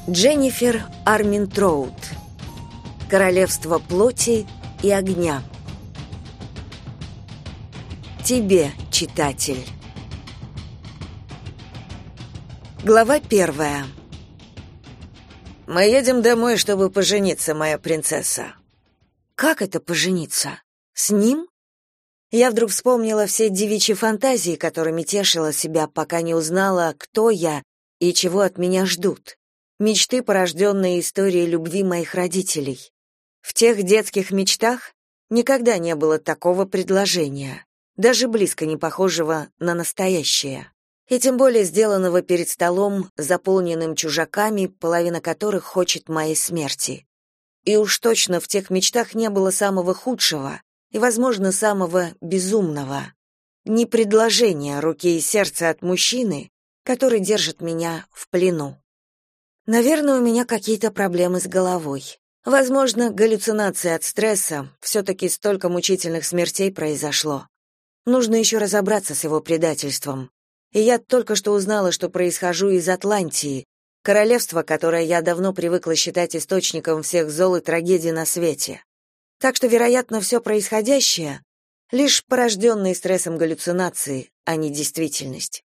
Дженнифер Арминтроуд. Королевство плоти и огня. Тебе, читатель. Глава 1. Мы едем домой, чтобы пожениться, моя принцесса. Как это пожениться? С ним? Я вдруг вспомнила все девичьи фантазии, которыми тешила себя, пока не узнала, кто я и чего от меня ждут. Мечты, порожденные историей любви моих родителей. В тех детских мечтах никогда не было такого предложения, даже близко не похожего на настоящее, и тем более сделанного перед столом, заполненным чужаками, половина которых хочет моей смерти. И уж точно в тех мечтах не было самого худшего и, возможно, самого безумного. Не предложения руки и сердца от мужчины, который держит меня в плену. Наверное, у меня какие-то проблемы с головой. Возможно, галлюцинации от стресса, все-таки столько мучительных смертей произошло. Нужно еще разобраться с его предательством. И я только что узнала, что происхожу из Атлантии, королевства, которое я давно привыкла считать источником всех зол и трагедий на свете. Так что, вероятно, все происходящее — лишь порожденные стрессом галлюцинации, а не действительность.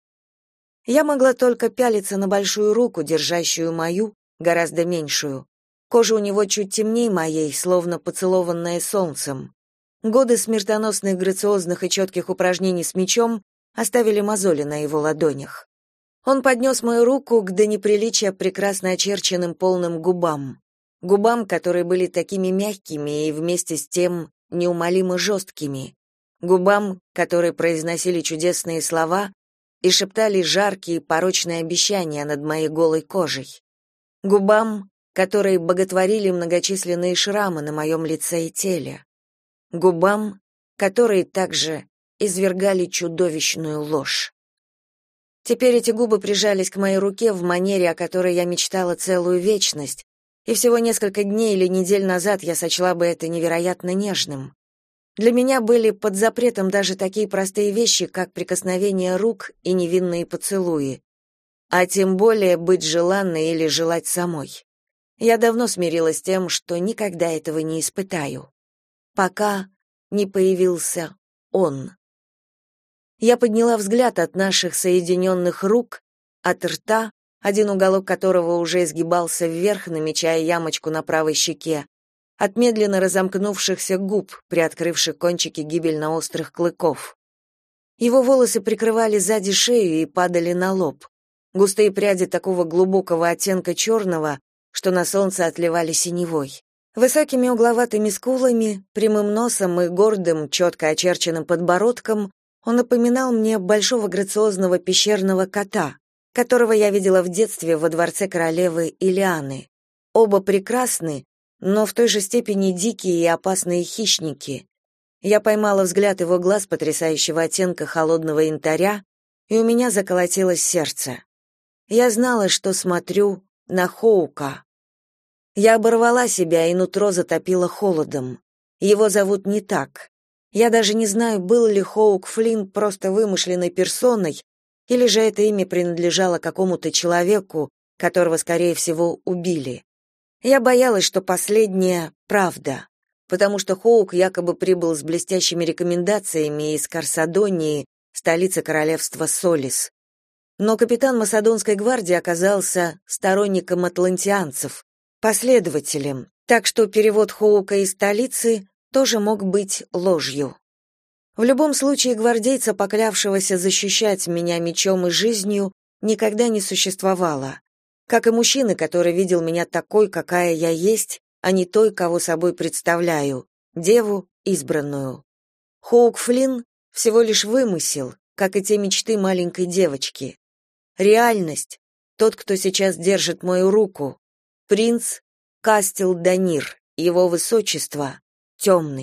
Я могла только пялиться на большую руку, держащую мою, гораздо меньшую. Кожа у него чуть темнее моей, словно поцелованная солнцем. Годы смертоносных грациозных и четких упражнений с мечом оставили мозоли на его ладонях. Он поднес мою руку к до неприличия прекрасно очерченным полным губам. Губам, которые были такими мягкими и вместе с тем неумолимо жесткими. Губам, которые произносили чудесные слова и шептали жаркие порочные обещания над моей голой кожей. Губам, которые боготворили многочисленные шрамы на моем лице и теле. Губам, которые также извергали чудовищную ложь. Теперь эти губы прижались к моей руке в манере, о которой я мечтала целую вечность, и всего несколько дней или недель назад я сочла бы это невероятно нежным. Для меня были под запретом даже такие простые вещи, как прикосновение рук и невинные поцелуи, а тем более быть желанной или желать самой. Я давно смирилась с тем, что никогда этого не испытаю, пока не появился он. Я подняла взгляд от наших соединенных рук, от рта, один уголок которого уже изгибался вверх, намечая ямочку на правой щеке, от медленно разомкнувшихся губ, приоткрывших кончики гибельно острых клыков. Его волосы прикрывали сзади шею и падали на лоб. Густые пряди такого глубокого оттенка черного, что на солнце отливали синевой. Высокими угловатыми скулами, прямым носом и гордым, четко очерченным подбородком он напоминал мне большого грациозного пещерного кота, которого я видела в детстве во дворце королевы Илианы. Оба прекрасны, но в той же степени дикие и опасные хищники. Я поймала взгляд его глаз потрясающего оттенка холодного янтаря, и у меня заколотилось сердце. Я знала, что смотрю на Хоука. Я оборвала себя, и нутро затопило холодом. Его зовут не так. Я даже не знаю, был ли Хоук Флинн просто вымышленной персоной, или же это имя принадлежало какому-то человеку, которого, скорее всего, убили. Я боялась, что последнее — правда, потому что Хоук якобы прибыл с блестящими рекомендациями из Карсадонии, столицы королевства Солис. Но капитан Масадонской гвардии оказался сторонником атлантианцев, последователем, так что перевод Хоука из столицы тоже мог быть ложью. В любом случае, гвардейца, поклявшегося защищать меня мечом и жизнью, никогда не существовало. Как и мужчины, который видел меня такой, какая я есть, а не той, кого собой представляю, деву избранную. Хоук Флинн всего лишь вымысел, как и те мечты маленькой девочки. Реальность — тот, кто сейчас держит мою руку, принц Кастел Данир, его высочество, темный.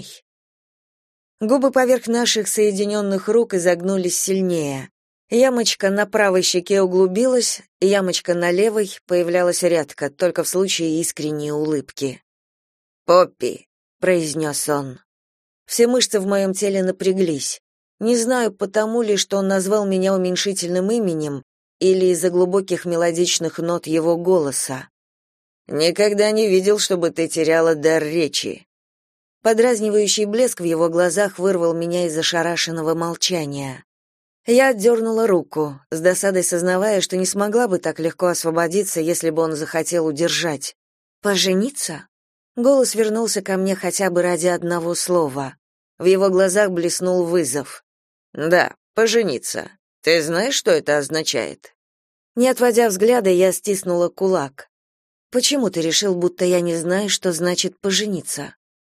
Губы поверх наших соединенных рук изогнулись сильнее. Ямочка на правой щеке углубилась, ямочка на левой появлялась редко, только в случае искренней улыбки. «Поппи», — произнес он. Все мышцы в моем теле напряглись. Не знаю, потому ли, что он назвал меня уменьшительным именем, или из-за глубоких мелодичных нот его голоса. Никогда не видел, чтобы ты теряла дар речи. Подразнивающий блеск в его глазах вырвал меня из ошарашенного молчания. Я отдернула руку, с досадой сознавая, что не смогла бы так легко освободиться, если бы он захотел удержать. «Пожениться?» Голос вернулся ко мне хотя бы ради одного слова. В его глазах блеснул вызов. Да, пожениться. Ты знаешь, что это означает? Не отводя взгляда, я стиснула кулак. «Почему ты решил, будто я не знаю, что значит пожениться?»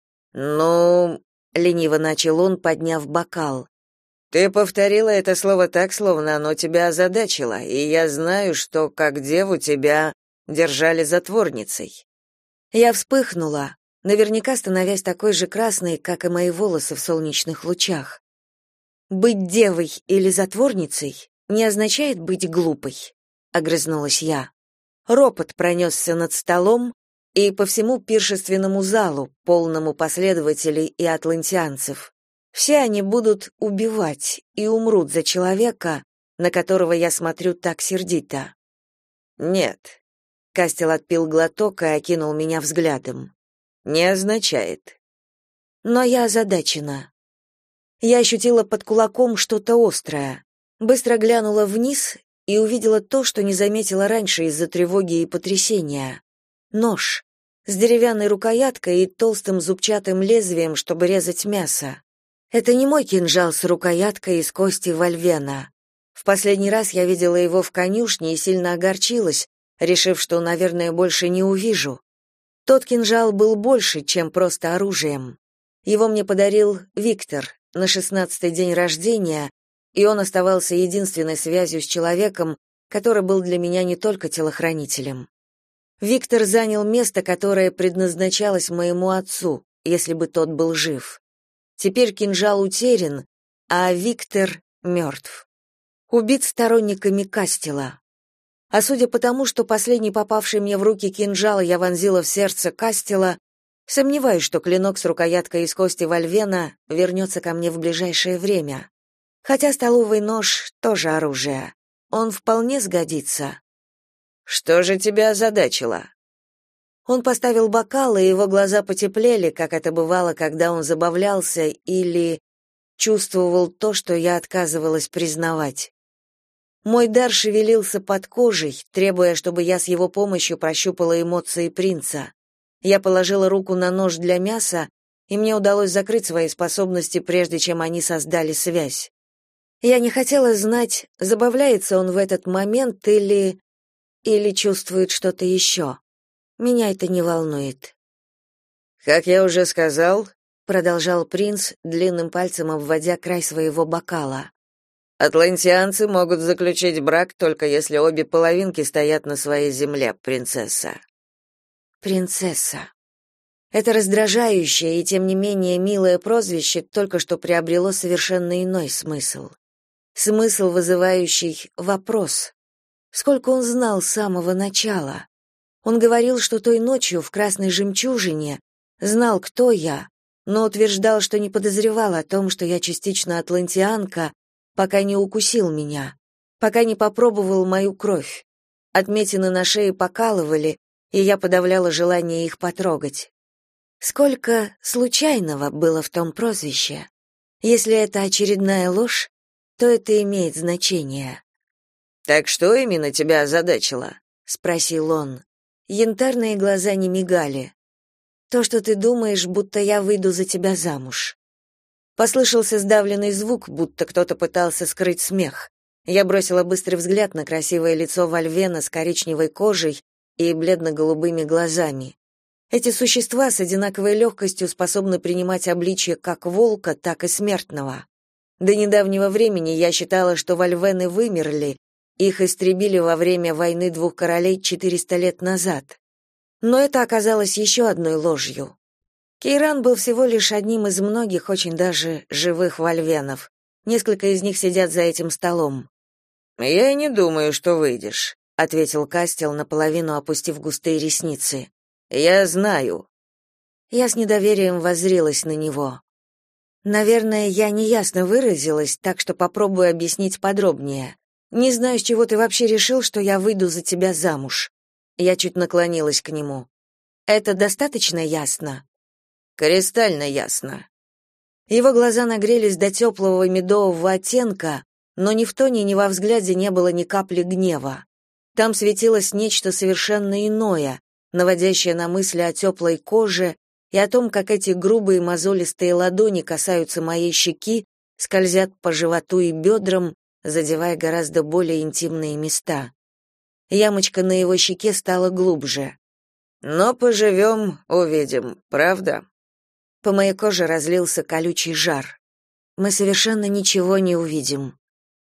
Ну, лениво начал он, подняв бокал. Ты повторила это слово так, словно оно тебя озадачило, и я знаю, что как деву тебя держали затворницей. Я вспыхнула, наверняка становясь такой же красной, как и мои волосы в солнечных лучах. «Быть девой или затворницей не означает быть глупой», — огрызнулась я. Ропот пронесся над столом и по всему пиршественному залу, полному последователей и атлантианцев. Все они будут убивать и умрут за человека, на которого я смотрю так сердито. Нет. Кастел отпил глоток и окинул меня взглядом. Не означает. Но я озадачена. Я ощутила под кулаком что-то острое. Быстро глянула вниз и увидела то, что не заметила раньше из-за тревоги и потрясения. Нож с деревянной рукояткой и толстым зубчатым лезвием, чтобы резать мясо. Это не мой кинжал с рукояткой из кости вольвена. В последний раз я видела его в конюшне и сильно огорчилась, решив, что, наверное, больше не увижу. Тот кинжал был больше, чем просто оружием. Его мне подарил Виктор на 16-й день рождения, и он оставался единственной связью с человеком, который был для меня не только телохранителем. Виктор занял место, которое предназначалось моему отцу, если бы тот был жив. Теперь кинжал утерян, а Виктор мертв. Убит сторонниками Кастела. А судя по тому, что последний попавший мне в руки кинжал я вонзила в сердце Кастела, сомневаюсь, что клинок с рукояткой из кости вольвена вернется ко мне в ближайшее время. Хотя столовый нож тоже оружие. Он вполне сгодится. Что же тебя озадачило? Он поставил бокал, и его глаза потеплели, как это бывало, когда он забавлялся или чувствовал то, что я отказывалась признавать. Мой дар шевелился под кожей, требуя, чтобы я с его помощью прощупала эмоции принца. Я положила руку на нож для мяса, и мне удалось закрыть свои способности, прежде чем они создали связь. Я не хотела знать, забавляется он в этот момент или чувствует что-то еще. Меня это не волнует. Как я уже сказал, продолжал принц, длинным пальцем обводя край своего бокала. Атлантианцы могут заключить брак только если обе половинки стоят на своей земле, принцесса. Принцесса. Это раздражающее и тем не менее милое прозвище только что приобрело совершенно иной смысл. Смысл, вызывающий вопрос. Сколько он знал с самого начала? Он говорил, что той ночью в Красной Жемчужине знал, кто я, но утверждал, что не подозревал о том, что я частично атлантианка, пока не укусил меня, пока не попробовал мою кровь. Отметины на шее покалывали, и я подавляла желание их потрогать. Сколько случайного было в том прозвище? Если это очередная ложь, то это имеет значение. «Так что именно тебя озадачило?» — спросил он. Янтарные глаза не мигали. «То, что ты думаешь, будто я выйду за тебя замуж». Послышался сдавленный звук, будто кто-то пытался скрыть смех. Я бросила быстрый взгляд на красивое лицо вольвена с коричневой кожей и бледно-голубыми глазами. Эти существа с одинаковой легкостью способны принимать обличье как волка, так и смертного. До недавнего времени я считала, что вольвены вымерли, их истребили во время войны двух королей 400 лет назад. Но это оказалось еще одной ложью. Кейран был всего лишь одним из многих очень даже живых вольвенов. Несколько из них сидят за этим столом. «Я и не думаю, что выйдешь», — ответил Кастел, наполовину опустив густые ресницы. «Я знаю». Я с недоверием воззрилась на него. Наверное, я неясно выразилась, так что попробую объяснить подробнее. Не знаю, с чего ты вообще решил, что я выйду за тебя замуж. Я чуть наклонилась к нему. Это достаточно ясно? Кристально ясно. Его глаза нагрелись до теплого медового оттенка, но ни в тоне, ни во взгляде не было ни капли гнева. Там светилось нечто совершенно иное, наводящее на мысли о теплой коже и о том, как эти грубые мозолистые ладони касаются моей щеки, скользят по животу и бедрам, задевая гораздо более интимные места. Ямочка на его щеке стала глубже. Но поживем, увидим, правда? По моей коже разлился колючий жар. Мы совершенно ничего не увидим.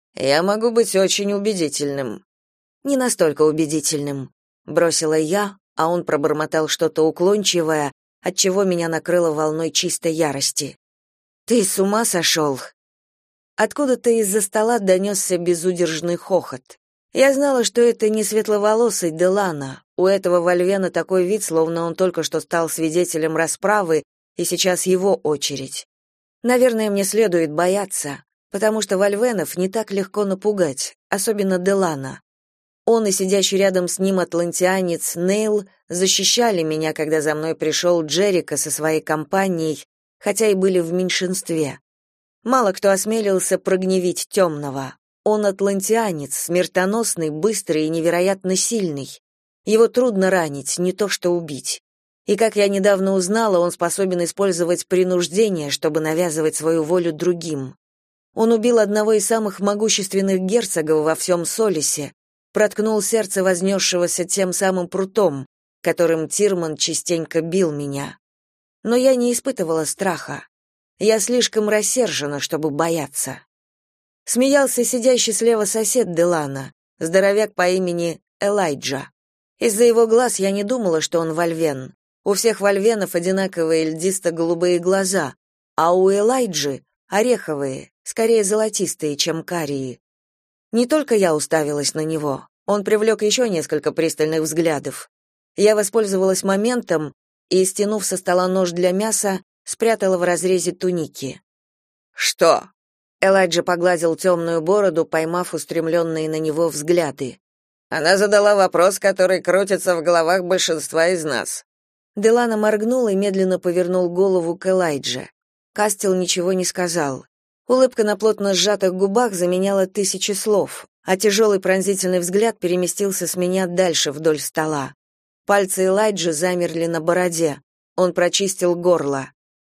Я могу быть очень убедительным. Не настолько убедительным, бросила я, а он пробормотал что-то уклончивое, отчего меня накрыло волной чистой ярости. Ты с ума сошел?» Откуда-то из-за стола донесся безудержный хохот. Я знала, что это не светловолосый Делана. У этого вольвена такой вид, словно он только что стал свидетелем расправы, и сейчас его очередь. Наверное, мне следует бояться, потому что вольвенов не так легко напугать, особенно Делана. Он и сидящий рядом с ним атлантианец Нейл защищали меня, когда за мной пришел Джерика со своей компанией, хотя и были в меньшинстве. Мало кто осмелился прогневить темного. Он атлантианец, смертоносный, быстрый и невероятно сильный. Его трудно ранить, не то что убить. И, как я недавно узнала, он способен использовать принуждение, чтобы навязывать свою волю другим. Он убил одного из самых могущественных герцогов во всем Солисе, проткнул сердце вознесшегося тем самым прутом, которым Тирман частенько бил меня. Но я не испытывала страха. Я слишком рассержена, чтобы бояться. Смеялся сидящий слева сосед Делана, здоровяк по имени Элайджа. Из-за его глаз я не думала, что он вольвен. У всех вольвенов одинаковые льдисто-голубые глаза, а у Элайджи ореховые, скорее золотистые, чем карие. Не только я уставилась на него, он привлек еще несколько пристальных взглядов. Я воспользовалась моментом и, стянув со стола нож для мяса, спрятала в разрезе туники. «Что?» Элайджа погладил темную бороду, поймав устремленные на него взгляды. Она задала вопрос, который крутится в головах большинства из нас. Делана моргнул и медленно повернул голову к Элайдже. Кастел ничего не сказал. Улыбка на плотно сжатых губах заменяла тысячи слов, а тяжелый пронзительный взгляд переместился с меня дальше вдоль стола. Пальцы Элайджи замерли на бороде. Он прочистил горло.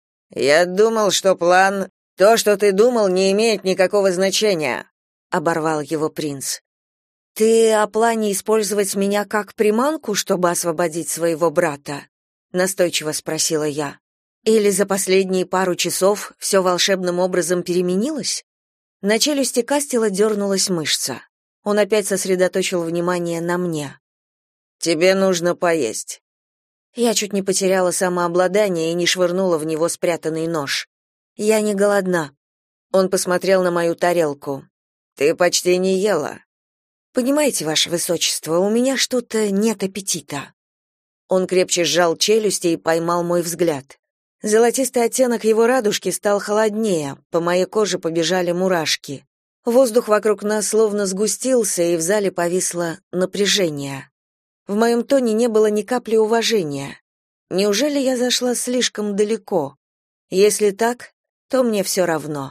«Я думал, что план... То, что ты думал, не имеет никакого значения», — оборвал его принц. «Ты о плане использовать меня как приманку, чтобы освободить своего брата?» — настойчиво спросила я. «Или за последние пару часов все волшебным образом переменилось?» На челюсти Кастела дернулась мышца. Он опять сосредоточил внимание на мне. «Тебе нужно поесть». Я чуть не потеряла самообладание и не швырнула в него спрятанный нож. «Я не голодна». Он посмотрел на мою тарелку. «Ты почти не ела». «Понимаете, ваше высочество, у меня что-то нет аппетита». Он крепче сжал челюсти и поймал мой взгляд. Золотистый оттенок его радужки стал холоднее, по моей коже побежали мурашки. Воздух вокруг нас словно сгустился, и в зале повисло напряжение. В моем тоне не было ни капли уважения. Неужели я зашла слишком далеко? Если так, то мне все равно.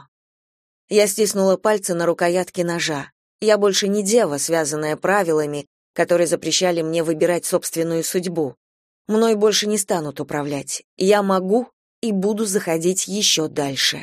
Я стиснула пальцы на рукоятке ножа. Я больше не дева, связанная правилами, которые запрещали мне выбирать собственную судьбу. Мной больше не станут управлять. Я могу и буду заходить еще дальше.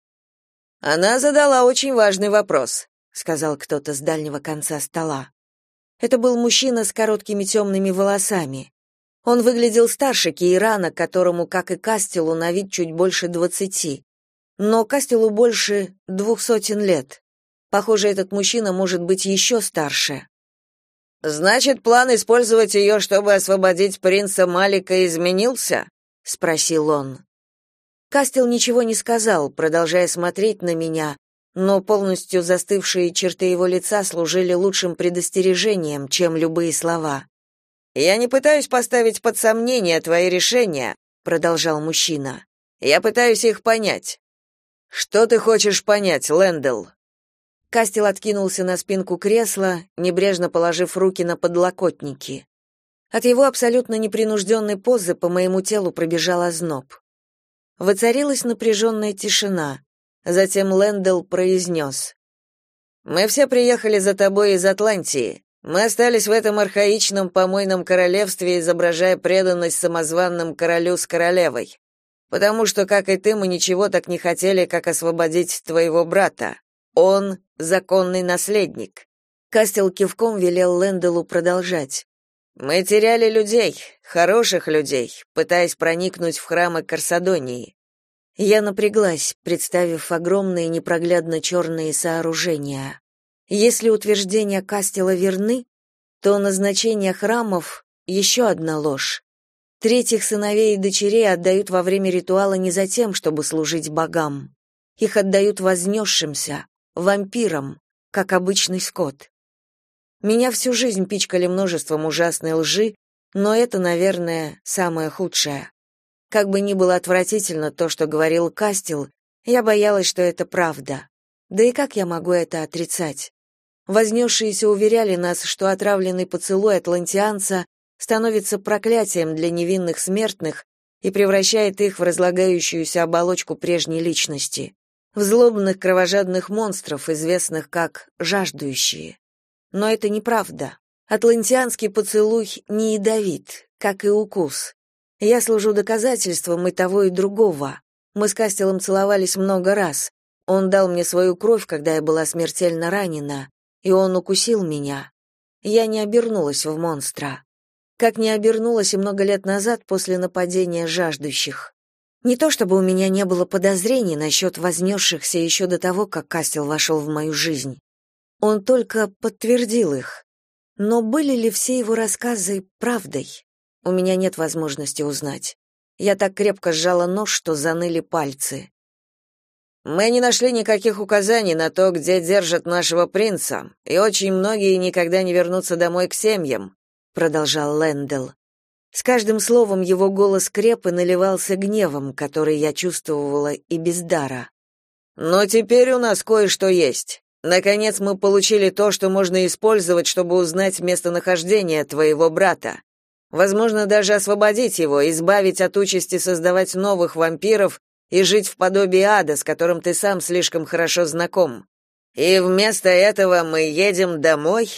«Она задала очень важный вопрос», — сказал кто-то с дальнего конца стола. Это был мужчина с короткими темными волосами. Он выглядел старше Кейрана, которому, как и Кастелу, на вид чуть больше 20. Но Кастелу больше 200 лет. Похоже, этот мужчина может быть еще старше. «Значит, план использовать ее, чтобы освободить принца Малика, изменился?» — спросил он. Кастел ничего не сказал, продолжая смотреть на меня, но полностью застывшие черты его лица служили лучшим предостережением, чем любые слова. «Я не пытаюсь поставить под сомнение твои решения», — продолжал мужчина. «Я пытаюсь их понять». «Что ты хочешь понять, Лэндл?» Кастел откинулся на спинку кресла, небрежно положив руки на подлокотники. От его абсолютно непринужденной позы по моему телу пробежал озноб. Воцарилась напряженная тишина. Затем Лэндалл произнес: «Мы все приехали за тобой из Атлантии. Мы остались в этом архаичном помойном королевстве, изображая преданность самозванным королю с королевой. Потому что, как и ты, мы ничего так не хотели, как освободить твоего брата. Он — законный наследник». Кастел кивком велел Лэндаллу продолжать. «Мы теряли людей, хороших людей, пытаясь проникнуть в храмы Карсадонии». Я напряглась, представив огромные непроглядно черные сооружения. Если утверждения Кастела верны, то назначение храмов — еще одна ложь. Третьих сыновей и дочерей отдают во время ритуала не за тем, чтобы служить богам. Их отдают вознесшимся, вампирам, как обычный скот. Меня всю жизнь пичкали множеством ужасной лжи, но это, наверное, самое худшее. Как бы ни было отвратительно то, что говорил Кастел, я боялась, что это правда. Да и как я могу это отрицать? Вознесшиеся уверяли нас, что отравленный поцелуй атлантианца становится проклятием для невинных смертных и превращает их в разлагающуюся оболочку прежней личности, в злобных кровожадных монстров, известных как жаждущие. Но это неправда. Атлантианский поцелуй не ядовит, как и укус. Я служу доказательством и того, и другого. Мы с Кастелом целовались много раз. Он дал мне свою кровь, когда я была смертельно ранена, и он укусил меня. Я не обернулась в монстра. Как не обернулась и много лет назад после нападения жаждущих. Не то чтобы у меня не было подозрений насчет вознесшихся еще до того, как Кастел вошел в мою жизнь. Он только подтвердил их. Но были ли все его рассказы правдой? У меня нет возможности узнать. Я так крепко сжала нож, что заныли пальцы. «Мы не нашли никаких указаний на то, где держат нашего принца, и очень многие никогда не вернутся домой к семьям», продолжал Лэндалл. С каждым словом его голос креп и наливался гневом, который я чувствовала и без дара. «Но теперь у нас кое-что есть. Наконец мы получили то, что можно использовать, чтобы узнать местонахождение твоего брата. Возможно, даже освободить его, избавить от участи создавать новых вампиров и жить в подобии ада, с которым ты сам слишком хорошо знаком. И вместо этого мы едем домой?»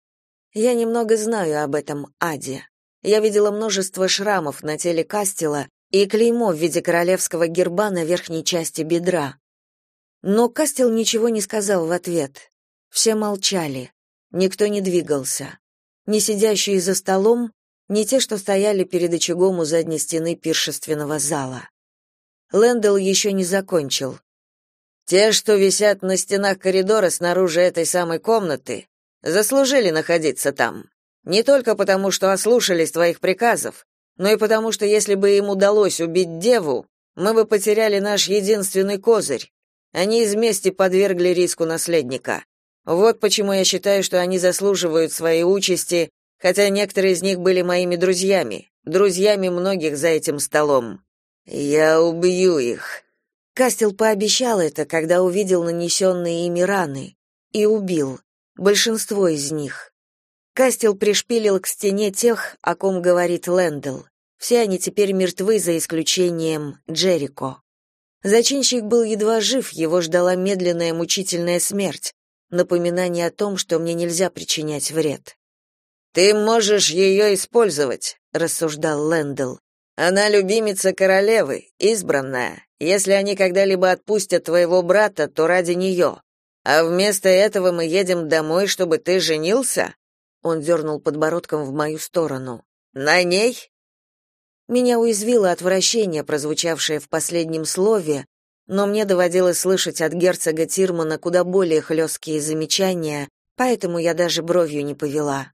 Я немного знаю об этом аде. Я видела множество шрамов на теле Кастела и клеймо в виде королевского герба на верхней части бедра. Но Кастел ничего не сказал в ответ. Все молчали. Никто не двигался. Ни сидящие за столом, ни те, что стояли перед очагом у задней стены пиршественного зала. Лэндалл еще не закончил. «Те, что висят на стенах коридора снаружи этой самой комнаты, заслужили находиться там. Не только потому, что ослушались твоих приказов, но и потому, что если бы им удалось убить деву, мы бы потеряли наш единственный козырь. Они из мести подвергли риску наследника. Вот почему я считаю, что они заслуживают своей участи, хотя некоторые из них были моими друзьями многих за этим столом. Я убью их». Кастел пообещал это, когда увидел нанесенные ими раны, и убил большинство из них. Кастел пришпилил к стене тех, о ком говорит Лэндалл. Все они теперь мертвы, за исключением Джерико. Зачинщик был едва жив, его ждала медленная мучительная смерть, напоминание о том, что мне нельзя причинять вред. «Ты можешь ее использовать», — рассуждал Лэндалл. «Она любимица королевы, избранная. Если они когда-либо отпустят твоего брата, то ради нее. А вместо этого мы едем домой, чтобы ты женился?» Он дернул подбородком в мою сторону. «На ней?» Меня уязвило отвращение, прозвучавшее в последнем слове, но мне доводилось слышать от герцога Тирмана куда более хлесткие замечания, поэтому я даже бровью не повела.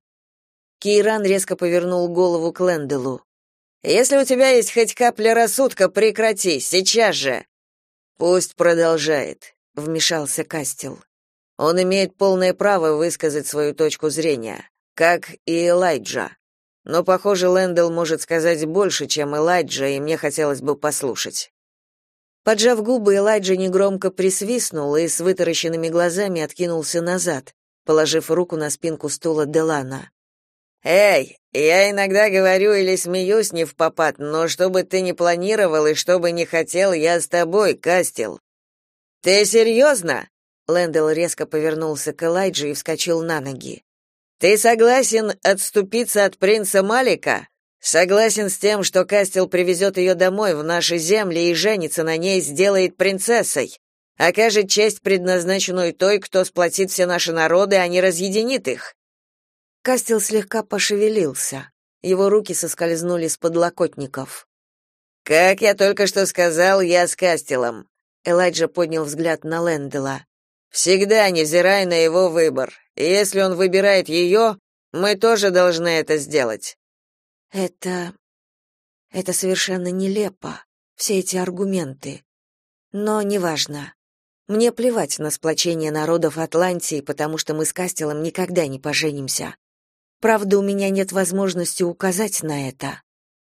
Кейран резко повернул голову к Лэндаллу. «Если у тебя есть хоть капля рассудка, прекрати, сейчас же!» «Пусть продолжает», — вмешался Кастел. «Он имеет полное право высказать свою точку зрения, как и Элайджа. Но, похоже, Лэндалл может сказать больше, чем Элайджа, и мне хотелось бы послушать». Поджав губы, Элайджа негромко присвистнул и с вытаращенными глазами откинулся назад, положив руку на спинку стула Делана. Эй, я иногда говорю или смеюсь не впопад, но что бы ты ни планировал и что бы ни хотел, я с тобой, Кастел. Ты серьезно?» Лэндл резко повернулся к Элайджи и вскочил на ноги. «Ты согласен отступиться от принца Малика? Согласен с тем, что Кастел привезет ее домой в наши земли и женится на ней, сделает принцессой, окажет честь, предназначенную той, кто сплотит все наши народы, а не разъединит их?» Кастел слегка пошевелился. Его руки соскользнули с подлокотников. «Как я только что сказал, я с Кастелом». Элайджа поднял взгляд на Лэндела. «Всегда, невзирая на его выбор. И если он выбирает ее, мы тоже должны это сделать». Это совершенно нелепо, все эти аргументы. Но неважно. Мне плевать на сплочение народов Атлантии, потому что мы с Кастелом никогда не поженимся. Правда, у меня нет возможности указать на это.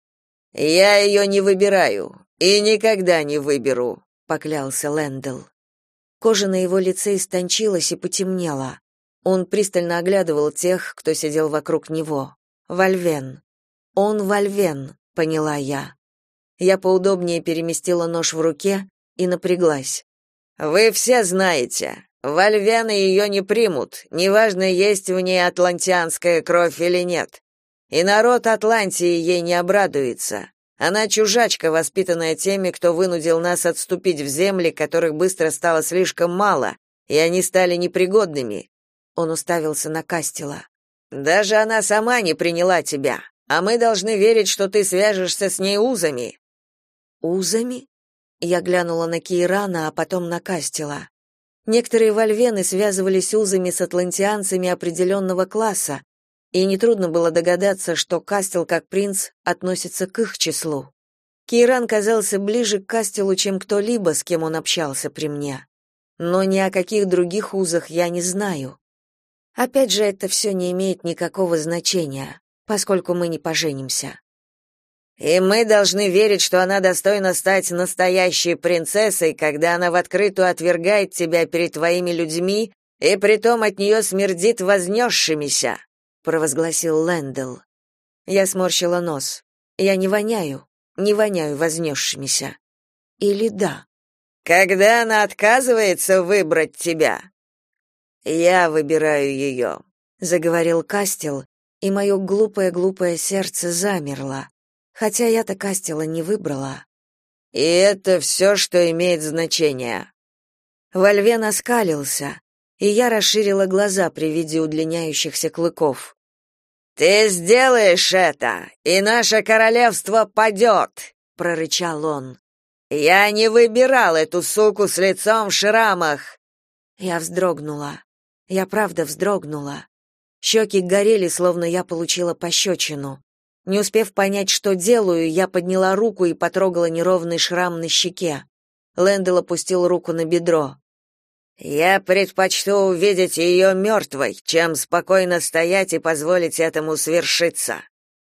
«Я ее не выбираю и никогда не выберу», — поклялся Лэндл. Кожа на его лице истончилась и потемнела. Он пристально оглядывал тех, кто сидел вокруг него. Вольвен. Он Вольвен, поняла я. Я поудобнее переместила нож в руке и напряглась. «Вы все знаете, вольвены ее не примут, неважно, есть в ней атлантианская кровь или нет. И народ Атлантии ей не обрадуется. Она чужачка, воспитанная теми, кто вынудил нас отступить в земли, которых быстро стало слишком мало, и они стали непригодными». Он уставился на Кастела. «Даже она сама не приняла тебя, а мы должны верить, что ты свяжешься с ней узами». «Узами?» Я глянула на Кейрана, а потом на Кастела. Некоторые вольвены связывались узами с атлантианцами определенного класса, и нетрудно было догадаться, что Кастел, как принц, относится к их числу. Кейран казался ближе к Кастелу, чем кто-либо, с кем он общался при мне. Но ни о каких других узах я не знаю. Опять же, это все не имеет никакого значения, поскольку мы не поженимся. «И мы должны верить, что она достойна стать настоящей принцессой, когда она в открытую отвергает тебя перед твоими людьми, и притом от нее смердит вознесшимися», — провозгласил Лэндл. Я сморщила нос. Я не воняю вознесшимися. Или да? «Когда она отказывается выбрать тебя?» «Я выбираю ее», — заговорил Кастел, и мое глупое сердце замерло. Хотя я-то Кастела не выбрала. «И это все, что имеет значение». Вольвен оскалился, и я расширила глаза при виде удлиняющихся клыков. «Ты сделаешь это, и наше королевство падет», — прорычал он. «Я не выбирал эту суку с лицом в шрамах». Я вздрогнула. Я правда вздрогнула. Щеки горели, словно я получила пощечину. Не успев понять, что делаю, я подняла руку и потрогала неровный шрам на щеке. Лэндл опустил руку на бедро. «Я предпочту увидеть ее мертвой, чем спокойно стоять и позволить этому свершиться».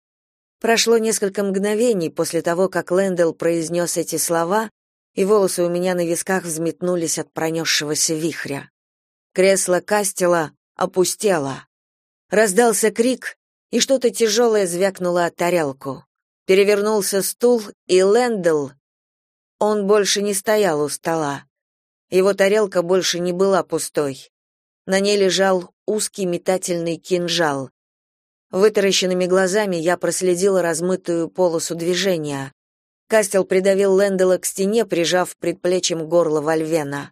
Прошло несколько мгновений после того, как Лэндл произнес эти слова, и волосы у меня на висках взметнулись от пронесшегося вихря. Кресло Кастела опустело. Раздался крик, и что-то тяжелое звякнуло о тарелку. Перевернулся стул, и Лэндл... Он больше не стоял у стола. Его тарелка больше не была пустой. На ней лежал узкий метательный кинжал. Вытаращенными глазами я проследила размытую полосу движения. Кастел придавил Лэндела к стене, прижав предплечьем горло Вольвена.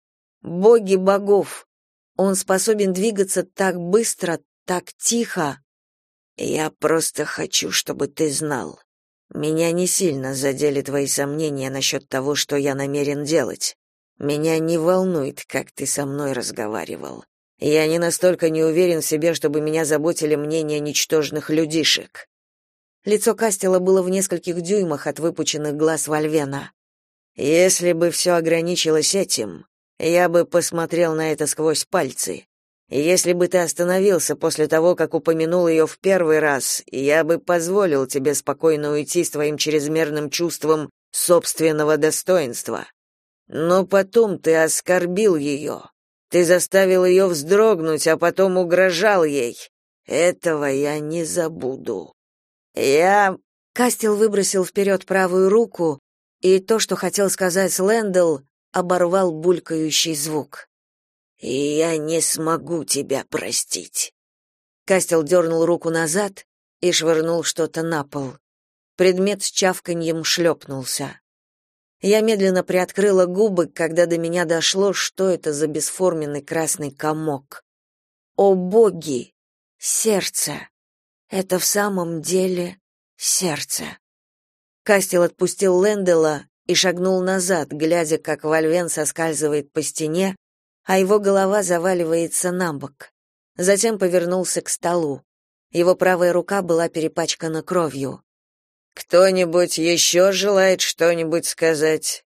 Боги богов! Он способен двигаться так быстро, так тихо. «Я просто хочу, чтобы ты знал. Меня не сильно задели твои сомнения насчет того, что я намерен делать. Меня не волнует, как ты со мной разговаривал. Я не настолько не уверен в себе, чтобы меня заботили мнения ничтожных людишек». Лицо Кастела было в нескольких дюймах от выпученных глаз Вольвена. «Если бы все ограничилось этим, я бы посмотрел на это сквозь пальцы. Если бы ты остановился после того, как упомянул ее в первый раз, я бы позволил тебе спокойно уйти с твоим чрезмерным чувством собственного достоинства. Но потом ты оскорбил ее. Ты заставил ее вздрогнуть, а потом угрожал ей. Этого я не забуду. Я...» Кастел выбросил вперед правую руку, и то, что хотел сказать Лэндл, оборвал булькающий звук. «И я не смогу тебя простить». Кастел дернул руку назад и швырнул что-то на пол. Предмет с чавканьем шлепнулся. Я медленно приоткрыла губы, когда до меня дошло, что это за бесформенный красный комок. О боги! Сердце! Это в самом деле сердце. Кастел отпустил Лэндела и шагнул назад, глядя, как Вольвен соскальзывает по стене, а его голова заваливается на бок. Затем повернулся к столу. Его правая рука была перепачкана кровью. «Кто-нибудь еще желает что-нибудь сказать?»